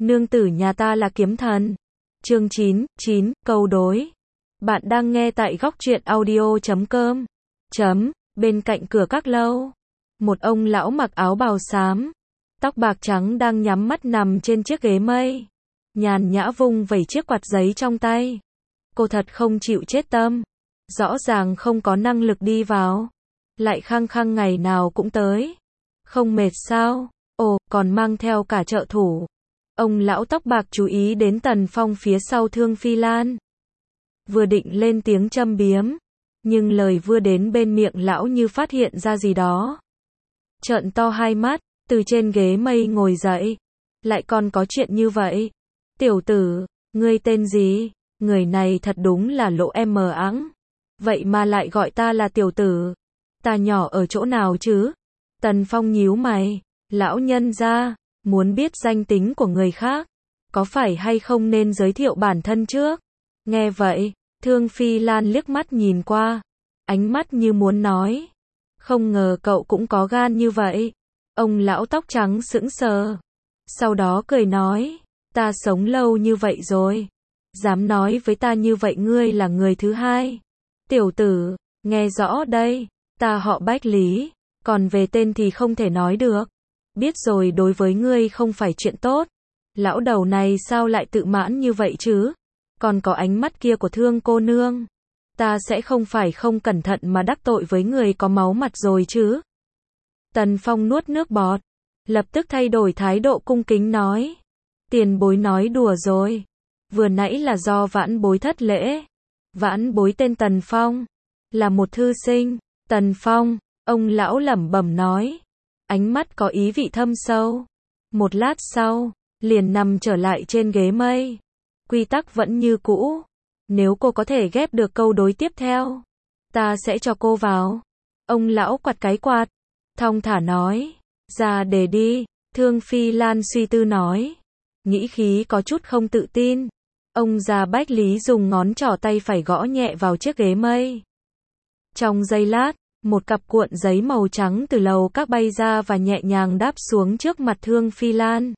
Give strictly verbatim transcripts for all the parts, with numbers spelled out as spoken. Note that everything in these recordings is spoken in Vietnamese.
nương tử nhà ta là kiếm thần. Chương chín, chín, câu đối. Bạn đang nghe tại góc truyện audio chấm com. Chấm, bên cạnh cửa các lâu. Một ông lão mặc áo bào xám, tóc bạc trắng đang nhắm mắt nằm trên chiếc ghế mây. Nhàn nhã vung vẩy chiếc quạt giấy trong tay. Cô thật không chịu chết tâm. Rõ ràng không có năng lực đi vào. Lại khăng khăng ngày nào cũng tới. Không mệt sao? Ồ, còn mang theo cả trợ thủ. Ông lão tóc bạc chú ý đến Tần Phong phía sau Thương Phi Lan. Vừa định lên tiếng châm biếm, nhưng lời vừa đến bên miệng lão như phát hiện ra gì đó. Trợn to hai mắt, từ trên ghế mây ngồi dậy. Lại còn có chuyện như vậy. Tiểu tử, ngươi tên gì? Người này thật đúng là lỗ em mờ ẵng. Vậy mà lại gọi ta là tiểu tử. Ta nhỏ ở chỗ nào chứ? Tần Phong nhíu mày. Lão nhân gia, muốn biết danh tính của người khác, có phải hay không nên giới thiệu bản thân trước? Nghe vậy, Thương Phi Lan liếc mắt nhìn qua, ánh mắt như muốn nói. Không ngờ cậu cũng có gan như vậy. Ông lão tóc trắng sững sờ. Sau đó cười nói, ta sống lâu như vậy rồi. Dám nói với ta như vậy ngươi là người thứ hai. Tiểu tử, nghe rõ đây, ta họ Bách Lý, còn về tên thì không thể nói được. Biết rồi đối với ngươi không phải chuyện tốt. Lão đầu này sao lại tự mãn như vậy chứ? Còn có ánh mắt kia của Thương cô nương. Ta sẽ không phải không cẩn thận mà đắc tội với người có máu mặt rồi chứ? Tần Phong nuốt nước bọt, lập tức thay đổi thái độ cung kính nói. Tiền bối nói đùa rồi. Vừa nãy là do vãn bối thất lễ. Vãn bối tên Tần Phong, là một thư sinh. Tần Phong, ông lão lẩm bẩm nói. Ánh mắt có ý vị thâm sâu. Một lát sau, liền nằm trở lại trên ghế mây. Quy tắc vẫn như cũ. Nếu cô có thể ghép được câu đối tiếp theo, ta sẽ cho cô vào. Ông lão quạt cái quạt, thong thả nói. Ra đề đi. Thương Phi Lan suy tư nói. Nghĩ khí có chút không tự tin. Ông già Bách Lý dùng ngón trỏ tay phải gõ nhẹ vào chiếc ghế mây. Trong giây lát, một cặp cuộn giấy màu trắng từ lầu các bay ra và nhẹ nhàng đáp xuống trước mặt Thương Phi Lan.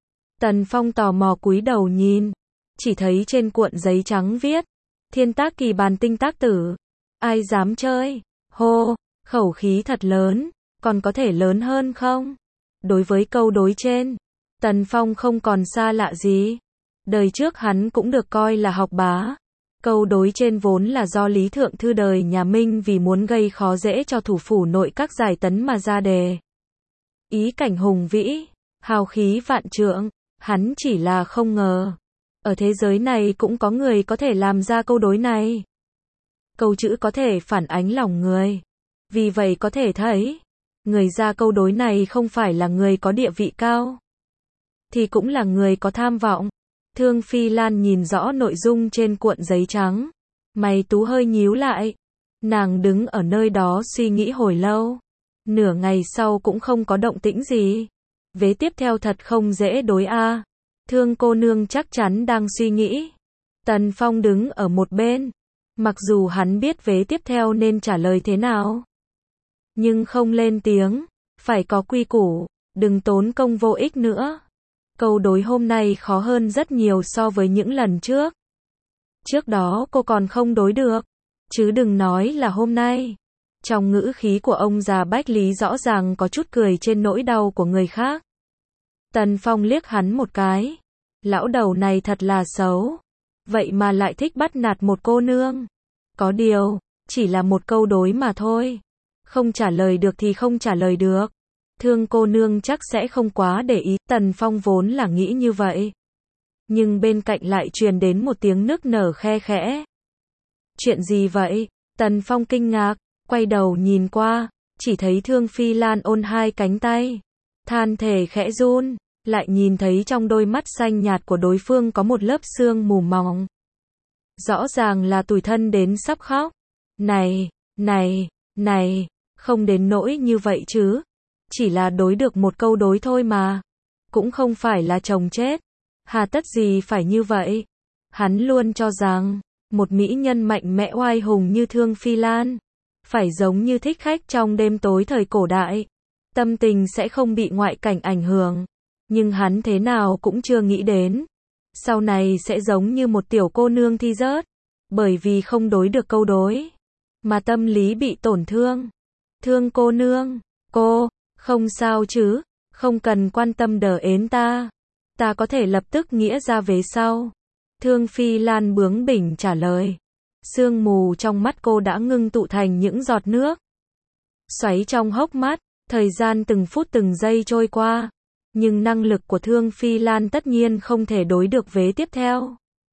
Tần Phong tò mò cúi đầu nhìn, chỉ thấy trên cuộn giấy trắng viết, thiên tác kỳ bàn tinh tác tử. Ai dám chơi? Hô, khẩu khí thật lớn, còn có thể lớn hơn không? Đối với câu đối trên, Tần Phong không còn xa lạ gì. Đời trước hắn cũng được coi là học bá. Câu đối trên vốn là do Lý Thượng Thư đời nhà Minh vì muốn gây khó dễ cho thủ phủ nội các giải tấn mà ra đề. Ý cảnh hùng vĩ, hào khí vạn trượng, hắn chỉ là không ngờ. Ở thế giới này cũng có người có thể làm ra câu đối này. Câu chữ có thể phản ánh lòng người. Vì vậy có thể thấy, người ra câu đối này không phải là người có địa vị cao, thì cũng là người có tham vọng. Thương Phi Lan nhìn rõ nội dung trên cuộn giấy trắng. Mày tú hơi nhíu lại. Nàng đứng ở nơi đó suy nghĩ hồi lâu. Nửa ngày sau cũng không có động tĩnh gì. Vế tiếp theo thật không dễ đối a. Thương cô nương chắc chắn đang suy nghĩ. Tần Phong đứng ở một bên. Mặc dù hắn biết vế tiếp theo nên trả lời thế nào, nhưng không lên tiếng. Phải có quy củ, đừng tốn công vô ích nữa. Câu đối hôm nay khó hơn rất nhiều so với những lần trước. Trước đó cô còn không đối được, chứ đừng nói là hôm nay. Trong ngữ khí của ông già Bách Lý rõ ràng có chút cười trên nỗi đau của người khác. Tần Phong liếc hắn một cái. Lão đầu này thật là xấu. Vậy mà lại thích bắt nạt một cô nương. Có điều, chỉ là một câu đối mà thôi. Không trả lời được thì không trả lời được. Thương cô nương chắc sẽ không quá để ý. Tần Phong vốn là nghĩ như vậy. Nhưng bên cạnh lại truyền đến một tiếng nức nở khe khẽ. Chuyện gì vậy? Tần Phong kinh ngạc, quay đầu nhìn qua, chỉ thấy Thương Phi Lan ôm hai cánh tay. Than thể khẽ run, lại nhìn thấy trong đôi mắt xanh nhạt của đối phương có một lớp sương mù mỏng. Rõ ràng là tủi thân đến sắp khóc. Này, này, này, không đến nỗi như vậy chứ. Chỉ là đối được một câu đối thôi mà. Cũng không phải là chồng chết. Hà tất gì phải như vậy. Hắn luôn cho rằng, một mỹ nhân mạnh mẽ oai hùng như Thương Phi Lan, phải giống như thích khách trong đêm tối thời cổ đại. Tâm tình sẽ không bị ngoại cảnh ảnh hưởng. Nhưng hắn thế nào cũng chưa nghĩ đến. Sau này sẽ giống như một tiểu cô nương thi rớt. Bởi vì không đối được câu đối. Mà tâm lý bị tổn thương. Thương cô nương. Cô, không sao chứ. Không cần quan tâm đờ ến ta. Ta có thể lập tức nghĩa ra vế sau. Thương Phi Lan bướng bỉnh trả lời. Sương mù trong mắt cô đã ngưng tụ thành những giọt nước. Xoáy trong hốc mắt. Thời gian từng phút từng giây trôi qua. Nhưng năng lực của Thương Phi Lan tất nhiên không thể đối được vế tiếp theo.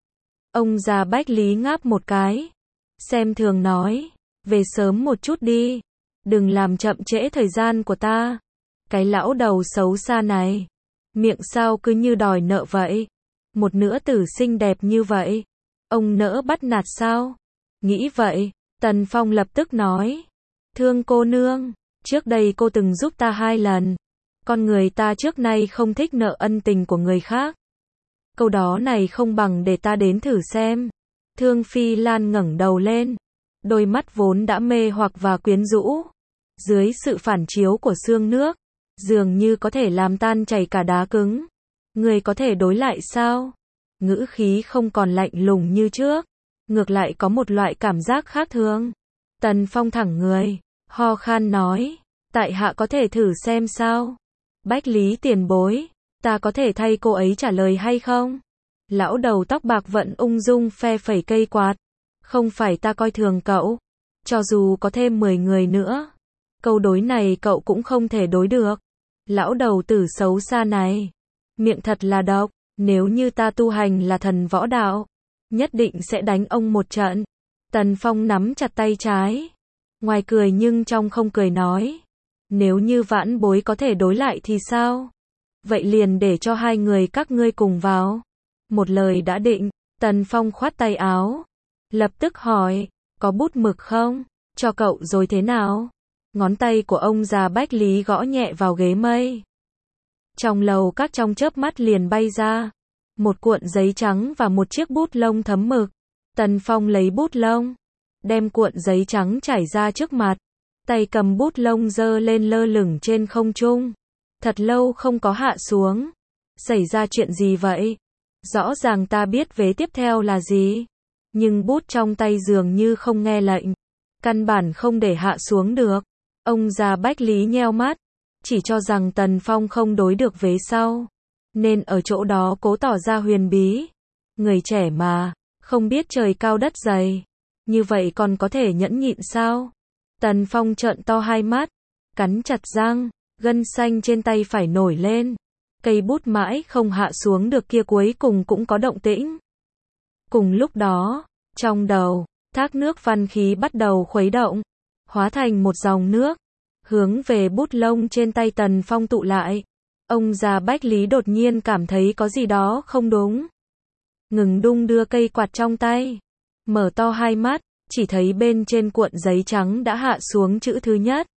Ông già Bách Lý ngáp một cái. Xem thường nói. Về sớm một chút đi. Đừng làm chậm trễ thời gian của ta. Cái lão đầu xấu xa này. Miệng sao cứ như đòi nợ vậy. Một nữ tử xinh đẹp như vậy. Ông nỡ bắt nạt sao? Nghĩ vậy. Tần Phong lập tức nói. Thương cô nương. Trước đây cô từng giúp ta hai lần. Con người ta trước nay không thích nợ ân tình của người khác. Câu đó này không bằng để ta đến thử xem. Thương Phi Lan ngẩng đầu lên. Đôi mắt vốn đã mê hoặc và quyến rũ. Dưới sự phản chiếu của sương nước. Dường như có thể làm tan chảy cả đá cứng. Người có thể đối lại sao? Ngữ khí không còn lạnh lùng như trước. Ngược lại có một loại cảm giác khác thường. Tần Phong thẳng người. Ho khan nói. Tại hạ có thể thử xem sao? Bách Lý tiền bối. Ta có thể thay cô ấy trả lời hay không? Lão đầu tóc bạc vẫn ung dung phe phẩy cây quạt. Không phải ta coi thường cậu. Cho dù có thêm mười người nữa. Câu đối này cậu cũng không thể đối được. Lão đầu tử xấu xa này. Miệng thật là độc. Nếu như ta tu hành là thần võ đạo. Nhất định sẽ đánh ông một trận. Tần Phong nắm chặt tay trái. Ngoài cười nhưng trong không cười nói. Nếu như vãn bối có thể đối lại thì sao? Vậy liền để cho hai người các ngươi cùng vào. Một lời đã định. Tần Phong khoát tay áo. Lập tức hỏi. Có bút mực không? Cho cậu rồi thế nào? Ngón tay của ông già Bách Lý gõ nhẹ vào ghế mây. Trong lầu các trong chớp mắt liền bay ra. Một cuộn giấy trắng và một chiếc bút lông thấm mực. Tần Phong lấy bút lông. Đem cuộn giấy trắng trải ra trước mặt. Tay cầm bút lông giơ lên lơ lửng trên không trung. Thật lâu không có hạ xuống. Xảy ra chuyện gì vậy? Rõ ràng ta biết vế tiếp theo là gì. Nhưng bút trong tay dường như không nghe lệnh. Căn bản không để hạ xuống được. Ông già Bách Lý nheo mắt. Chỉ cho rằng Tần Phong không đối được vế sau. Nên ở chỗ đó cố tỏ ra huyền bí. Người trẻ mà. Không biết trời cao đất dày. Như vậy còn có thể nhẫn nhịn sao? Tần Phong trợn to hai mắt. Cắn chặt răng. Gân xanh trên tay phải nổi lên. Cây bút mãi không hạ xuống được kia cuối cùng cũng có động tĩnh. Cùng lúc đó, trong đầu, thác nước văn khí bắt đầu khuấy động. Hóa thành một dòng nước. Hướng về bút lông trên tay Tần Phong tụ lại. Ông già Bách Lý đột nhiên cảm thấy có gì đó không đúng. Ngừng đung đưa cây quạt trong tay. Mở to hai mắt, chỉ thấy bên trên cuộn giấy trắng đã hạ xuống chữ thứ nhất.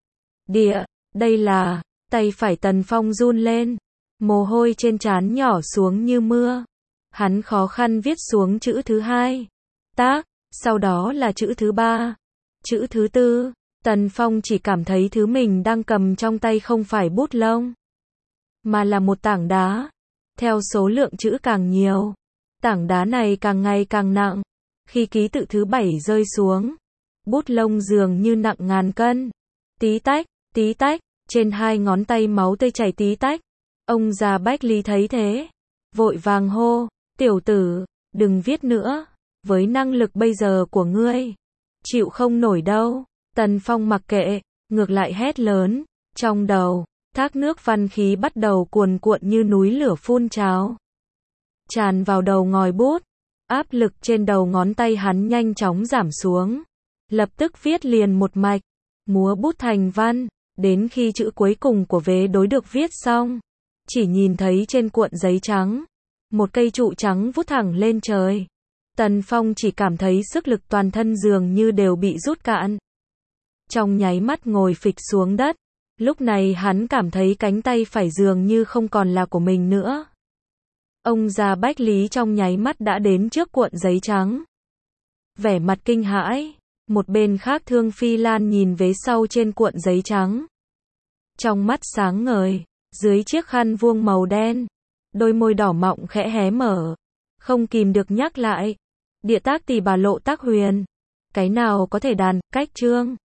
Địa, đây là, tay phải Tần Phong run lên. Mồ hôi trên trán nhỏ xuống như mưa. Hắn khó khăn viết xuống chữ thứ hai. Tác, sau đó là chữ thứ ba. Chữ thứ tư, Tần Phong chỉ cảm thấy thứ mình đang cầm trong tay không phải bút lông. Mà là một tảng đá. Theo số lượng chữ càng nhiều. Tảng đá này càng ngày càng nặng. Khi ký tự thứ bảy rơi xuống. Bút lông dường như nặng ngàn cân. Tí tách, tí tách. Trên hai ngón tay máu tươi chảy tí tách. Ông già Bách Lý thấy thế. Vội vàng hô. Tiểu tử, đừng viết nữa. Với năng lực bây giờ của ngươi. Chịu không nổi đâu. Tần Phong mặc kệ. Ngược lại hét lớn. Trong đầu. Thác nước văn khí bắt đầu cuồn cuộn như núi lửa phun trào. Tràn vào đầu ngòi bút. Áp lực trên đầu ngón tay hắn nhanh chóng giảm xuống. Lập tức viết liền một mạch. Múa bút thành văn. Đến khi chữ cuối cùng của vế đối được viết xong. Chỉ nhìn thấy trên cuộn giấy trắng. Một cây trụ trắng vút thẳng lên trời. Tần Phong chỉ cảm thấy sức lực toàn thân dường như đều bị rút cạn. Trong nháy mắt ngồi phịch xuống đất. Lúc này hắn cảm thấy cánh tay phải dường như không còn là của mình nữa. Ông già Bách Lý trong nháy mắt đã đến trước cuộn giấy trắng. Vẻ mặt kinh hãi. Một bên khác Thương Phi Lan nhìn vế sau trên cuộn giấy trắng. Trong mắt sáng ngời. Dưới chiếc khăn vuông màu đen, đôi môi đỏ mọng khẽ hé mở. Không kìm được nhắc lại. Địa tác tỷ bà Lộ Tác Huyền. Cái nào có thể đàn, cách chương.